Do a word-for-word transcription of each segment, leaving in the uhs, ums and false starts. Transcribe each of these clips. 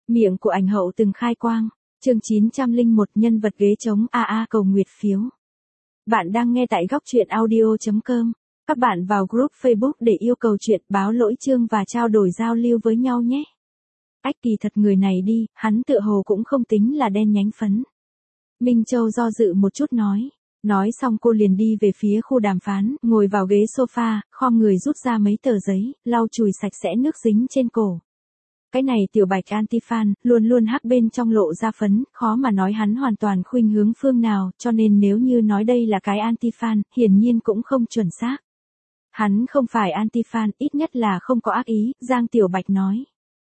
Miệng của ảnh hậu từng khai quang. Chương chín trăm lẻ một nhân vật ghế trống a a cầu nguyệt phiếu. Bạn đang nghe tại góc truyện audio chấm com. Các bạn vào group Facebook để yêu cầu chuyện, báo lỗi chương và trao đổi giao lưu với nhau nhé. Ách, kỳ thật người này đi, hắn tựa hồ cũng không tính là đen nhánh phấn. Minh Châu do dự một chút nói. Nói xong cô liền đi về phía khu đàm phán, ngồi vào ghế sofa, khom người rút ra mấy tờ giấy, lau chùi sạch sẽ nước dính trên cổ. Cái này tiểu bạch anti-fan, luôn luôn hắc bên trong lộ ra phấn, khó mà nói hắn hoàn toàn khuynh hướng phương nào, cho nên nếu như nói đây là cái anti-fan, hiển nhiên cũng không chuẩn xác. Hắn không phải anti-fan, ít nhất là không có ác ý, Giang Tiểu Bạch nói.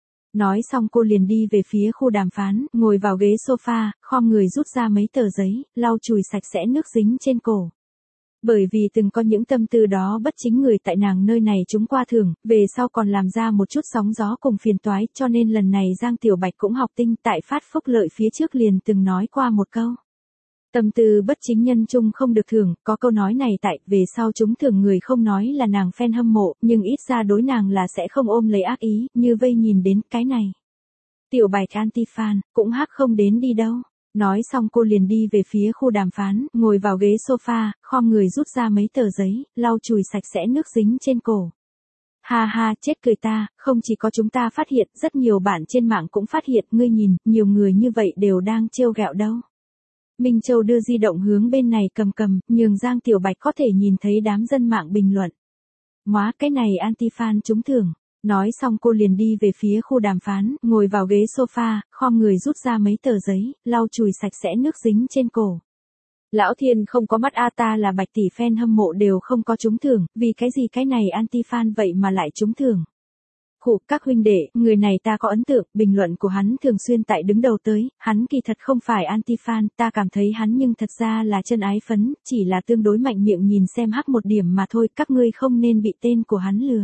Nói xong cô liền đi về phía khu đàm phán, ngồi vào ghế sofa, khom người rút ra mấy tờ giấy, lau chùi sạch sẽ nước dính trên cổ. Bởi vì từng có những tâm tư đó bất chính người tại nàng nơi này chúng qua thưởng, về sau còn làm ra một chút sóng gió cùng phiền toái, cho nên lần này Giang Tiểu Bạch cũng học tinh tại phát phúc lợi phía trước liền từng nói qua một câu. Tâm tư bất chính nhân chung không được thưởng, có câu nói này tại, về sau chúng thưởng người không nói là nàng fan hâm mộ, nhưng ít ra đối nàng là sẽ không ôm lấy ác ý, như vây nhìn đến cái này. Tiểu Bạch anti-fan, cũng hắc không đến đi đâu. Nói xong cô liền đi về phía khu đàm phán, ngồi vào ghế sofa, khom người rút ra mấy tờ giấy, lau chùi sạch sẽ nước dính trên cổ. Ha ha, chết cười ta, không chỉ có chúng ta phát hiện, rất nhiều bạn trên mạng cũng phát hiện, ngươi nhìn, nhiều người như vậy đều đang trêu ghẹo đâu. Minh Châu đưa di động hướng bên này cầm cầm, nhường Giang Tiểu Bạch có thể nhìn thấy đám dân mạng bình luận. Móa, cái này anti-fan trúng thưởng. Nói xong cô liền đi về phía khu đàm phán, ngồi vào ghế sofa, khom người rút ra mấy tờ giấy, lau chùi sạch sẽ nước dính trên cổ. Lão Thiên không có mắt a, ta là Bạch tỷ fan hâm mộ đều không có trúng thưởng, vì cái gì cái này anti-fan vậy mà lại trúng thưởng. Khủ, các huynh đệ, người này ta có ấn tượng, bình luận của hắn thường xuyên tại đứng đầu tới, hắn kỳ thật không phải anti-fan, ta cảm thấy hắn nhưng thật ra là chân ái phấn, chỉ là tương đối mạnh miệng nhìn xem hắc một điểm mà thôi, các ngươi không nên bị tên của hắn lừa.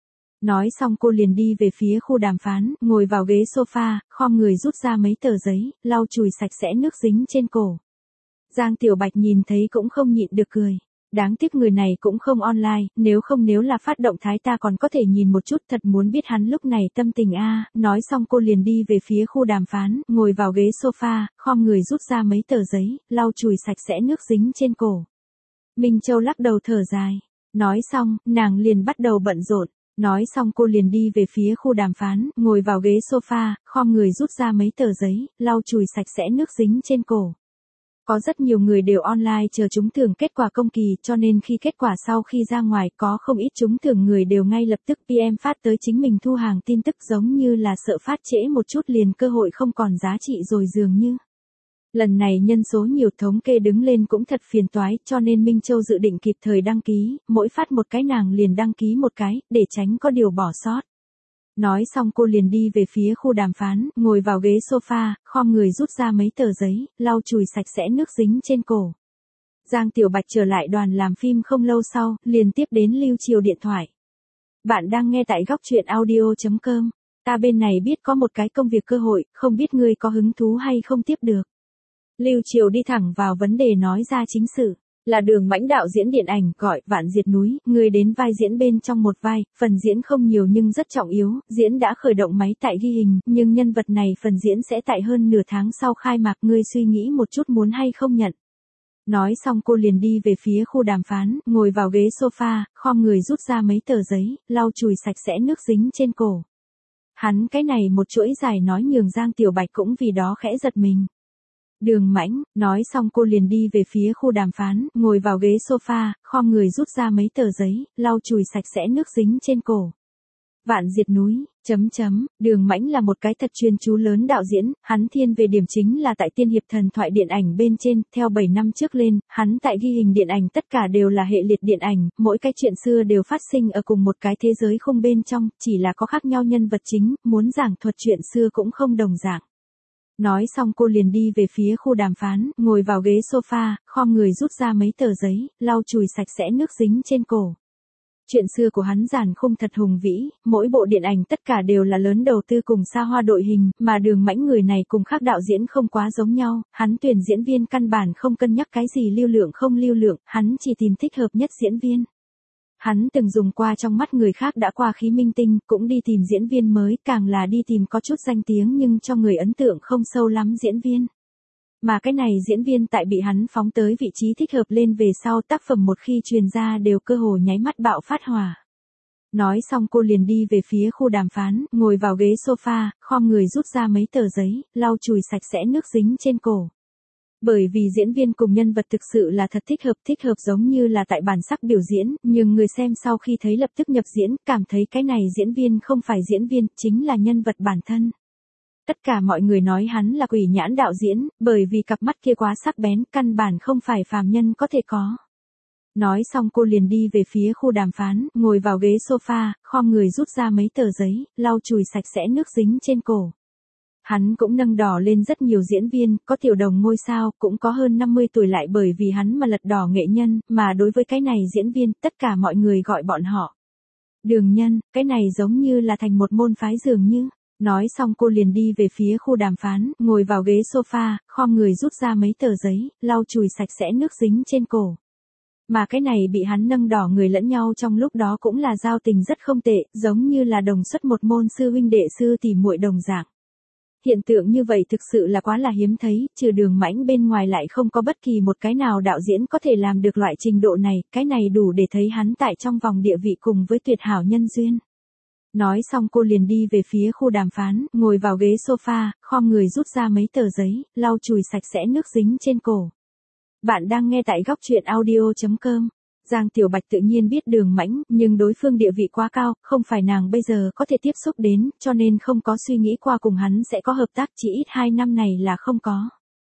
Nói xong cô liền đi về phía khu đàm phán, ngồi vào ghế sofa, khom người rút ra mấy tờ giấy, lau chùi sạch sẽ nước dính trên cổ. Giang Tiểu Bạch nhìn thấy cũng không nhịn được cười. Đáng tiếc người này cũng không online, nếu không nếu là phát động thái ta còn có thể nhìn một chút, thật muốn biết hắn lúc này tâm tình a. Nói xong cô liền đi về phía khu đàm phán, ngồi vào ghế sofa, khom người rút ra mấy tờ giấy, lau chùi sạch sẽ nước dính trên cổ. Minh Châu lắc đầu thở dài. Nói xong, nàng liền bắt đầu bận rộn. Nói xong cô liền đi về phía khu đàm phán, ngồi vào ghế sofa, khom người rút ra mấy tờ giấy, lau chùi sạch sẽ nước dính trên cổ. Có rất nhiều người đều online chờ trúng thưởng kết quả công kỳ, cho nên khi kết quả sau khi ra ngoài có không ít trúng thưởng người đều ngay lập tức pê em phát tới chính mình thu hàng tin tức, giống như là sợ phát trễ một chút liền cơ hội không còn giá trị rồi dường như. Lần này nhân số nhiều thống kê đứng lên cũng thật phiền toái, cho nên Minh Châu dự định kịp thời đăng ký, mỗi phát một cái nàng liền đăng ký một cái, để tránh có điều bỏ sót. Nói xong cô liền đi về phía khu đàm phán, ngồi vào ghế sofa, khom người rút ra mấy tờ giấy, lau chùi sạch sẽ nước dính trên cổ. Giang Tiểu Bạch trở lại đoàn làm phim không lâu sau, liền tiếp đến Lưu Triều điện thoại. Bạn đang nghe tại góc truyện audio chấm com. Ta bên này biết có một cái công việc cơ hội, không biết ngươi có hứng thú hay không tiếp được. Lưu Triều đi thẳng vào vấn đề nói ra chính sự. Là Đường Mãnh đạo diễn điện ảnh gọi Vạn Diệt Núi, người đến vai diễn bên trong một vai, phần diễn không nhiều nhưng rất trọng yếu, diễn đã khởi động máy tại ghi hình, nhưng nhân vật này phần diễn sẽ tại hơn nửa tháng sau khai mạc, ngươi suy nghĩ một chút muốn hay không nhận. Nói xong cô liền đi về phía khu đàm phán, ngồi vào ghế sofa, khom người rút ra mấy tờ giấy, lau chùi sạch sẽ nước dính trên cổ. Hắn cái này một chuỗi dài nói nhường Giang Tiểu Bạch cũng vì đó khẽ giật mình. Đường Mãnh, nói xong cô liền đi về phía khu đàm phán, ngồi vào ghế sofa, khom người rút ra mấy tờ giấy, lau chùi sạch sẽ nước dính trên cổ. Vạn Diệt Núi, chấm chấm, Đường Mãnh là một cái thật chuyên chú lớn đạo diễn, hắn thiên về điểm chính là tại tiên hiệp thần thoại điện ảnh bên trên, theo bảy năm trước lên, hắn tại ghi hình điện ảnh tất cả đều là hệ liệt điện ảnh, mỗi cái chuyện xưa đều phát sinh ở cùng một cái thế giới không bên trong, chỉ là có khác nhau nhân vật chính, muốn giảng thuật chuyện xưa cũng không đồng dạng. Nói xong cô liền đi về phía khu đàm phán, ngồi vào ghế sofa, khom người rút ra mấy tờ giấy, lau chùi sạch sẽ nước dính trên cổ. Chuyện xưa của hắn giản khung thật hùng vĩ, mỗi bộ điện ảnh tất cả đều là lớn đầu tư cùng xa hoa đội hình, mà Đường Mãnh người này cùng khác đạo diễn không quá giống nhau, hắn tuyển diễn viên căn bản không cân nhắc cái gì lưu lượng không lưu lượng, hắn chỉ tìm thích hợp nhất diễn viên. Hắn từng dùng qua trong mắt người khác đã qua khí minh tinh, cũng đi tìm diễn viên mới, càng là đi tìm có chút danh tiếng nhưng cho người ấn tượng không sâu lắm diễn viên. Mà cái này diễn viên tại bị hắn phóng tới vị trí thích hợp lên về sau, tác phẩm một khi truyền ra đều cơ hồ nháy mắt bạo phát hỏa. Nói xong cô liền đi về phía khu đàm phán, ngồi vào ghế sofa, khom người rút ra mấy tờ giấy, lau chùi sạch sẽ nước dính trên cổ. Bởi vì diễn viên cùng nhân vật thực sự là thật thích hợp, thích hợp giống như là tại bản sắc biểu diễn, nhưng người xem sau khi thấy lập tức nhập diễn, cảm thấy cái này diễn viên không phải diễn viên, chính là nhân vật bản thân. Tất cả mọi người nói hắn là quỷ nhãn đạo diễn, bởi vì cặp mắt kia quá sắc bén, căn bản không phải phàm nhân có thể có. Nói xong cô liền đi về phía khu đàm phán, ngồi vào ghế sofa, khom người rút ra mấy tờ giấy, lau chùi sạch sẽ nước dính trên cổ. Hắn cũng nâng đỏ lên rất nhiều diễn viên, có tiểu đồng ngôi sao, cũng có hơn năm mươi tuổi lại bởi vì hắn mà lật đỏ nghệ nhân, mà đối với cái này diễn viên, tất cả mọi người gọi bọn họ đường nhân, cái này giống như là thành một môn phái dường như. Nói xong cô liền đi về phía khu đàm phán, ngồi vào ghế sofa, khom người rút ra mấy tờ giấy, lau chùi sạch sẽ nước dính trên cổ. Mà cái này bị hắn nâng đỏ người lẫn nhau trong lúc đó cũng là giao tình rất không tệ, giống như là đồng xuất một môn sư huynh đệ sư tỷ muội đồng dạng. Hiện tượng như vậy thực sự là quá là hiếm thấy, trừ Đường Mãnh bên ngoài lại không có bất kỳ một cái nào đạo diễn có thể làm được loại trình độ này, cái này đủ để thấy hắn tại trong vòng địa vị cùng với tuyệt hảo nhân duyên. Nói xong cô liền đi về phía khu đàm phán, ngồi vào ghế sofa, khom người rút ra mấy tờ giấy, lau chùi sạch sẽ nước dính trên cổ. Bạn đang nghe tại góc truyện audio chấm com. Giang Tiểu Bạch tự nhiên biết Đường Mãnh, nhưng đối phương địa vị quá cao, không phải nàng bây giờ có thể tiếp xúc đến, cho nên không có suy nghĩ qua cùng hắn sẽ có hợp tác, chỉ ít hai năm này là không có.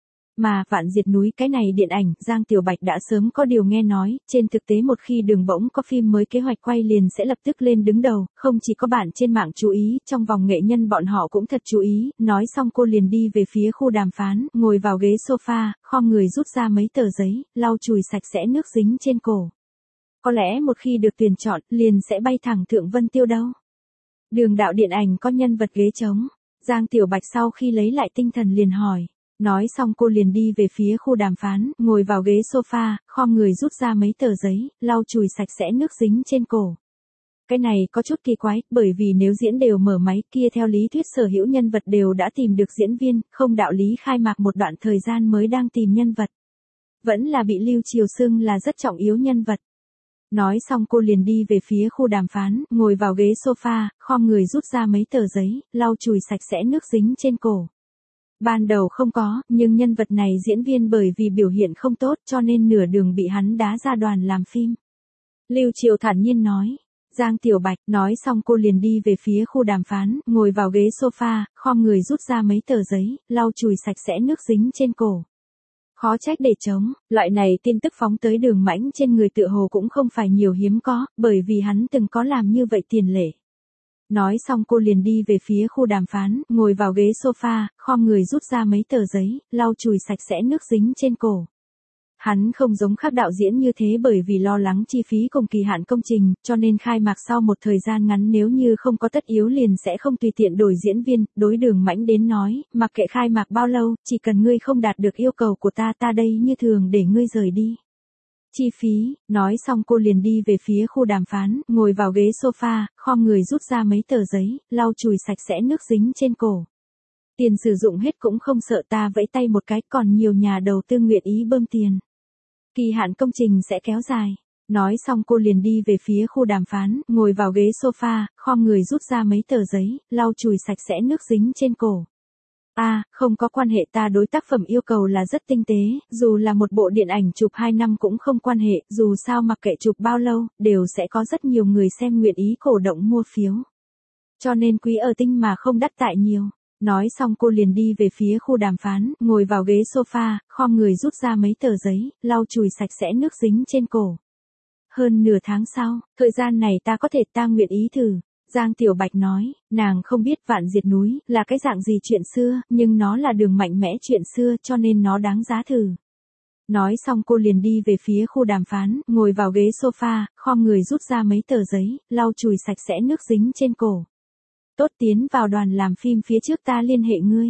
Mà Vạn Diệt Núi cái này điện ảnh, Giang Tiểu Bạch đã sớm có điều nghe nói, trên thực tế một khi Đường bỗng có phim mới kế hoạch quay liền sẽ lập tức lên đứng đầu, không chỉ có bạn trên mạng chú ý, trong vòng nghệ nhân bọn họ cũng thật chú ý, nói xong cô liền đi về phía khu đàm phán, ngồi vào ghế sofa, khom người rút ra mấy tờ giấy, lau chùi sạch sẽ nước dính trên cổ. Có lẽ một khi được tuyển chọn, liền sẽ bay thẳng Thượng Vân Tiêu đâu. Đường đạo điện ảnh có nhân vật ghế trống, Giang Tiểu Bạch sau khi lấy lại tinh thần liền hỏi. Nói xong cô liền đi về phía khu đàm phán, ngồi vào ghế sofa, khom người rút ra mấy tờ giấy, lau chùi sạch sẽ nước dính trên cổ. Cái này có chút kỳ quái, bởi vì nếu diễn đều mở máy kia theo lý thuyết sở hữu nhân vật đều đã tìm được diễn viên, không đạo lý khai mạc một đoạn thời gian mới đang tìm nhân vật. Vẫn là bị Lưu Triều xưng là rất trọng yếu nhân vật. Nói xong cô liền đi về phía khu đàm phán, ngồi vào ghế sofa, khom người rút ra mấy tờ giấy, lau chùi sạch sẽ nước dính trên cổ. Ban đầu không có, nhưng nhân vật này diễn viên bởi vì biểu hiện không tốt cho nên nửa đường bị hắn đá ra đoàn làm phim. Lưu Triều thản nhiên nói. Giang Tiểu Bạch nói xong cô liền đi về phía khu đàm phán, ngồi vào ghế sofa, khom người rút ra mấy tờ giấy, lau chùi sạch sẽ nước dính trên cổ. Khó trách để chống, loại này tin tức phóng tới Đường Mãnh trên người tựa hồ cũng không phải nhiều hiếm có, bởi vì hắn từng có làm như vậy tiền lệ. Nói xong cô liền đi về phía khu đàm phán, ngồi vào ghế sofa, khom người rút ra mấy tờ giấy, lau chùi sạch sẽ nước dính trên cổ. Hắn không giống khác đạo diễn như thế bởi vì lo lắng chi phí cùng kỳ hạn công trình, cho nên khai mạc sau một thời gian ngắn nếu như không có tất yếu liền sẽ không tùy tiện đổi diễn viên, đối Đường Mãnh đến nói, mặc kệ khai mạc bao lâu, chỉ cần ngươi không đạt được yêu cầu của ta ta đây như thường để ngươi rời đi. Chi phí, nói xong cô liền đi về phía khu đàm phán, ngồi vào ghế sofa, khom người rút ra mấy tờ giấy, lau chùi sạch sẽ nước dính trên cổ. Tiền sử dụng hết cũng không sợ ta vẫy tay một cái, còn nhiều nhà đầu tư nguyện ý bơm tiền. Kỳ hạn công trình sẽ kéo dài. Nói xong cô liền đi về phía khu đàm phán, ngồi vào ghế sofa, khom người rút ra mấy tờ giấy, lau chùi sạch sẽ nước dính trên cổ. À, không có quan hệ, ta đối tác phẩm yêu cầu là rất tinh tế, dù là một bộ điện ảnh chụp hai năm cũng không quan hệ, dù sao mặc kệ chụp bao lâu, đều sẽ có rất nhiều người xem nguyện ý cổ động mua phiếu. Cho nên quý ở tinh mà không đắt tại nhiều. Nói xong cô liền đi về phía khu đàm phán, ngồi vào ghế sofa, khom người rút ra mấy tờ giấy, lau chùi sạch sẽ nước dính trên cổ. Hơn nửa tháng sau, thời gian này ta có thể ta nguyện ý thử. Giang Tiểu Bạch nói, nàng không biết Vạn Diệt Núi là cái dạng gì chuyện xưa, nhưng nó là Đường mạnh mẽ chuyện xưa cho nên nó đáng giá thử. Nói xong cô liền đi về phía khu đàm phán, ngồi vào ghế sofa, khom người rút ra mấy tờ giấy, lau chùi sạch sẽ nước dính trên cổ. Tốt, tiến vào đoàn làm phim phía trước ta liên hệ ngươi.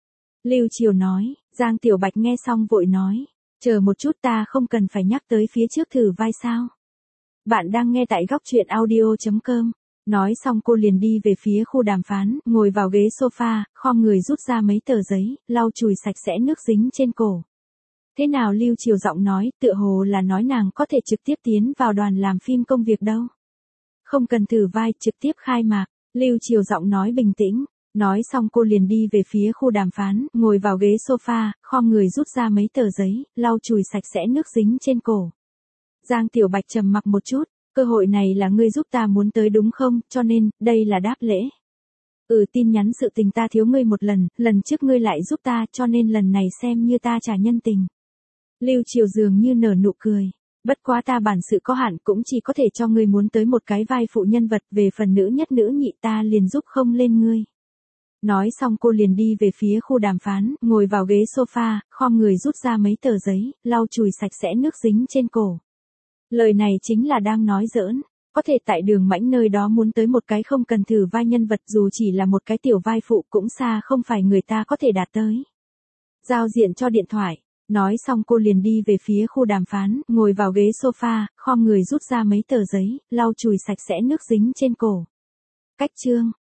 Lưu Triều nói, Giang Tiểu Bạch nghe xong vội nói, chờ một chút ta không cần phải nhắc tới phía trước thử vai sao. Bạn đang nghe tại góc chuyện audio chấm com. Nói xong cô liền đi về phía khu đàm phán, ngồi vào ghế sofa, khom người rút ra mấy tờ giấy, lau chùi sạch sẽ nước dính trên cổ. Thế nào Lưu Chiều giọng nói, tựa hồ là nói nàng có thể trực tiếp tiến vào đoàn làm phim công việc đâu. Không cần thử vai, trực tiếp khai mạc. Lưu Chiều giọng nói bình tĩnh. Nói xong cô liền đi về phía khu đàm phán, ngồi vào ghế sofa, khom người rút ra mấy tờ giấy, lau chùi sạch sẽ nước dính trên cổ. Giang Tiểu Bạch trầm mặc một chút, cơ hội này là ngươi giúp ta muốn tới đúng không, cho nên, đây là đáp lễ. Ừ, tin nhắn sự tình ta thiếu ngươi một lần, lần trước ngươi lại giúp ta, cho nên lần này xem như ta trả nhân tình. Lưu Chiều dường như nở nụ cười. Bất quá ta bản sự có hạn cũng chỉ có thể cho ngươi muốn tới một cái vai phụ nhân vật, về phần nữ nhất nữ nhị ta liền giúp không lên ngươi. Nói xong cô liền đi về phía khu đàm phán, ngồi vào ghế sofa, khom người rút ra mấy tờ giấy, lau chùi sạch sẽ nước dính trên cổ. Lời này chính là đang nói giỡn, có thể tại Đường Mãnh nơi đó muốn tới một cái không cần thử vai nhân vật, dù chỉ là một cái tiểu vai phụ cũng xa không phải người ta có thể đạt tới. Giao diện cho điện thoại. Nói xong cô liền đi về phía khu đàm phán, ngồi vào ghế sofa, khom người rút ra mấy tờ giấy, lau chùi sạch sẽ nước dính trên cổ. Cách chương.